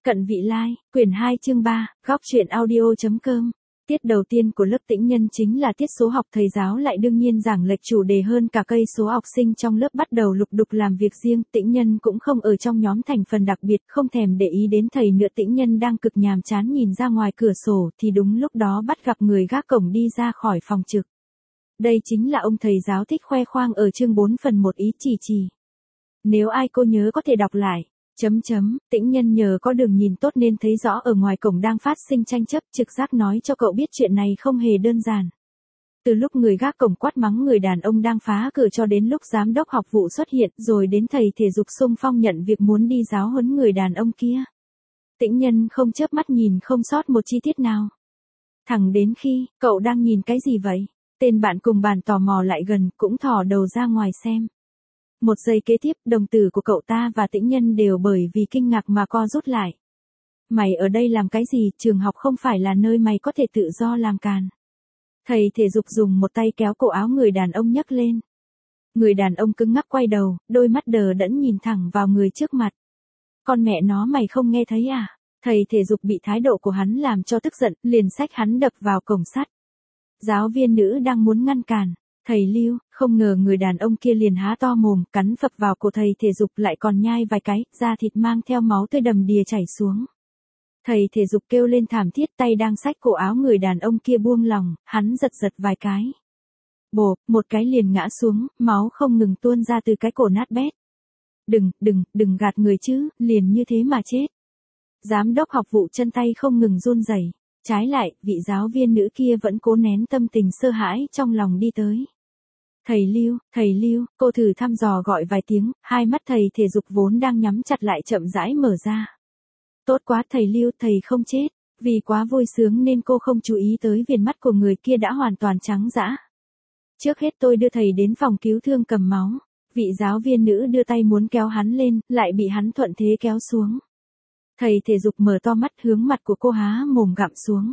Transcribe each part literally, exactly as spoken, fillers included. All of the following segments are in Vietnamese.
Cận vị lai, quyển hai chương ba, góc truyện audio.com. Tiết đầu tiên của lớp tĩnh nhân chính là tiết số học, thầy giáo lại đương nhiên giảng lệch chủ đề hơn cả cây số. Học sinh trong lớp bắt đầu lục đục làm việc riêng, tĩnh nhân cũng không ở trong nhóm thành phần đặc biệt, không thèm để ý đến thầy nữa. Tĩnh nhân đang cực nhàm chán nhìn ra ngoài cửa sổ thì đúng lúc đó bắt gặp người gác cổng đi ra khỏi phòng trực. Đây chính là ông thầy giáo thích khoe khoang ở chương bốn phần một ý chỉ chỉ. Nếu ai cô nhớ có thể đọc lại. Chấm chấm, tĩnh nhân nhờ có đường nhìn tốt nên thấy rõ ở ngoài cổng đang phát sinh tranh chấp, trực giác nói cho cậu biết chuyện này không hề đơn giản. Từ lúc người gác cổng quát mắng người đàn ông đang phá cửa cho đến lúc giám đốc học vụ xuất hiện, rồi đến thầy thể dục xung phong nhận việc muốn đi giáo huấn người đàn ông kia. Tĩnh nhân không chớp mắt nhìn không sót một chi tiết nào. Thẳng đến khi, cậu đang nhìn cái gì vậy? Tên bạn cùng bàn tò mò lại gần, cũng thò đầu ra ngoài xem. Một giây kế tiếp, đồng tử của cậu ta và tĩnh nhân đều bởi vì kinh ngạc mà co rút lại. Mày ở đây làm cái gì? Trường học không phải là nơi mày có thể tự do làm càn. Thầy thể dục dùng một tay kéo cổ áo người đàn ông nhấc lên. Người đàn ông cứng ngắc quay đầu, đôi mắt đờ đẫn nhìn thẳng vào người trước mặt. Con mẹ nó, mày không nghe thấy à? Thầy thể dục bị thái độ của hắn làm cho tức giận, liền xách hắn đập vào cổng sắt. Giáo viên nữ đang muốn ngăn cản. Thầy Lưu, không ngờ người đàn ông kia liền há to mồm, cắn phập vào cổ thầy thể dục, lại còn nhai vài cái, da thịt mang theo máu tươi đầm đìa chảy xuống. Thầy thể dục kêu lên thảm thiết, tay đang xách cổ áo người đàn ông kia buông lỏng, hắn giật giật vài cái. Bộp, một cái liền ngã xuống, máu không ngừng tuôn ra từ cái cổ nát bét. Đừng, đừng, đừng gạt người chứ, liền như thế mà chết. Giám đốc học vụ chân tay không ngừng run rẩy. Trái lại, vị giáo viên nữ kia vẫn cố nén tâm tình sợ hãi trong lòng đi tới. Thầy Lưu, thầy Lưu, cô thử thăm dò gọi vài tiếng, hai mắt thầy thể dục vốn đang nhắm chặt lại chậm rãi mở ra. Tốt quá thầy Lưu, thầy không chết. Vì quá vui sướng nên cô không chú ý tới viền mắt của người kia đã hoàn toàn trắng dã. Trước hết tôi đưa thầy đến phòng cứu thương cầm máu. Vị giáo viên nữ đưa tay muốn kéo hắn lên, lại bị hắn thuận thế kéo xuống. Thầy thể dục mở to mắt, hướng mặt của cô há mồm gặm xuống.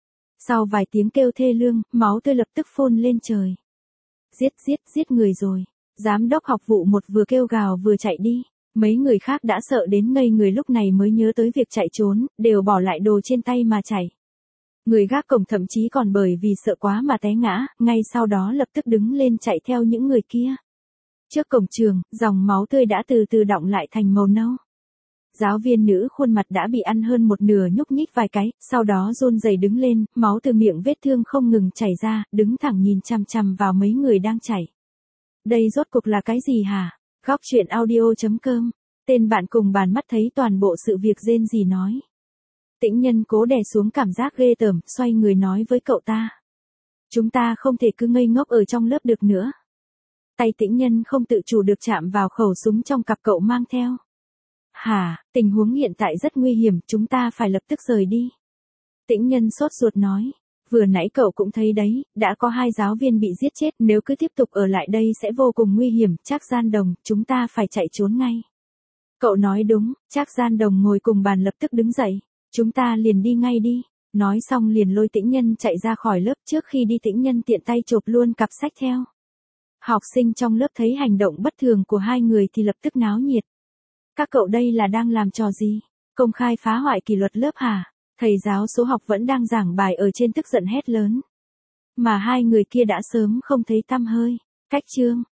Sau vài tiếng kêu thê lương, máu tươi lập tức phun lên trời. Giết, giết, giết người rồi. Giám đốc học vụ một vừa kêu gào vừa chạy đi. Mấy người khác đã sợ đến ngây người, lúc này mới nhớ tới việc chạy trốn, đều bỏ lại đồ trên tay mà chạy. Người gác cổng thậm chí còn bởi vì sợ quá mà té ngã, ngay sau đó lập tức đứng lên chạy theo những người kia. Trước cổng trường, dòng máu tươi đã từ từ đọng lại thành màu nâu. Giáo viên nữ khuôn mặt đã bị ăn hơn một nửa nhúc nhích vài cái, sau đó run rẩy đứng lên, máu từ miệng vết thương không ngừng chảy ra, đứng thẳng nhìn chằm chằm vào mấy người đang chảy. Đây rốt cuộc là cái gì hả? Góc truyện audio.com. Tên bạn cùng bàn mắt thấy toàn bộ sự việc rên rỉ nói. Tĩnh nhân cố đè xuống cảm giác ghê tởm, xoay người nói với cậu ta. Chúng ta không thể cứ ngây ngốc ở trong lớp được nữa. Tay tĩnh nhân không tự chủ được chạm vào khẩu súng trong cặp cậu mang theo. Hả, tình huống hiện tại rất nguy hiểm, chúng ta phải lập tức rời đi. Tĩnh nhân sốt ruột nói, vừa nãy cậu cũng thấy đấy, đã có hai giáo viên bị giết chết, nếu cứ tiếp tục ở lại đây sẽ vô cùng nguy hiểm. Trác Gian Đồng, chúng ta phải chạy trốn ngay. Cậu nói đúng. Trác Gian Đồng ngồi cùng bàn lập tức đứng dậy, chúng ta liền đi ngay đi. Nói xong liền lôi tĩnh nhân chạy ra khỏi lớp, trước khi đi tĩnh nhân tiện tay chộp luôn cặp sách theo. Học sinh trong lớp thấy hành động bất thường của hai người thì lập tức náo nhiệt. Các cậu đây là đang làm trò gì? Công khai phá hoại kỷ luật lớp hả? Thầy giáo số học vẫn đang giảng bài ở trên tức giận hét lớn. Mà hai người kia đã sớm không thấy tăm hơi. Cách chương.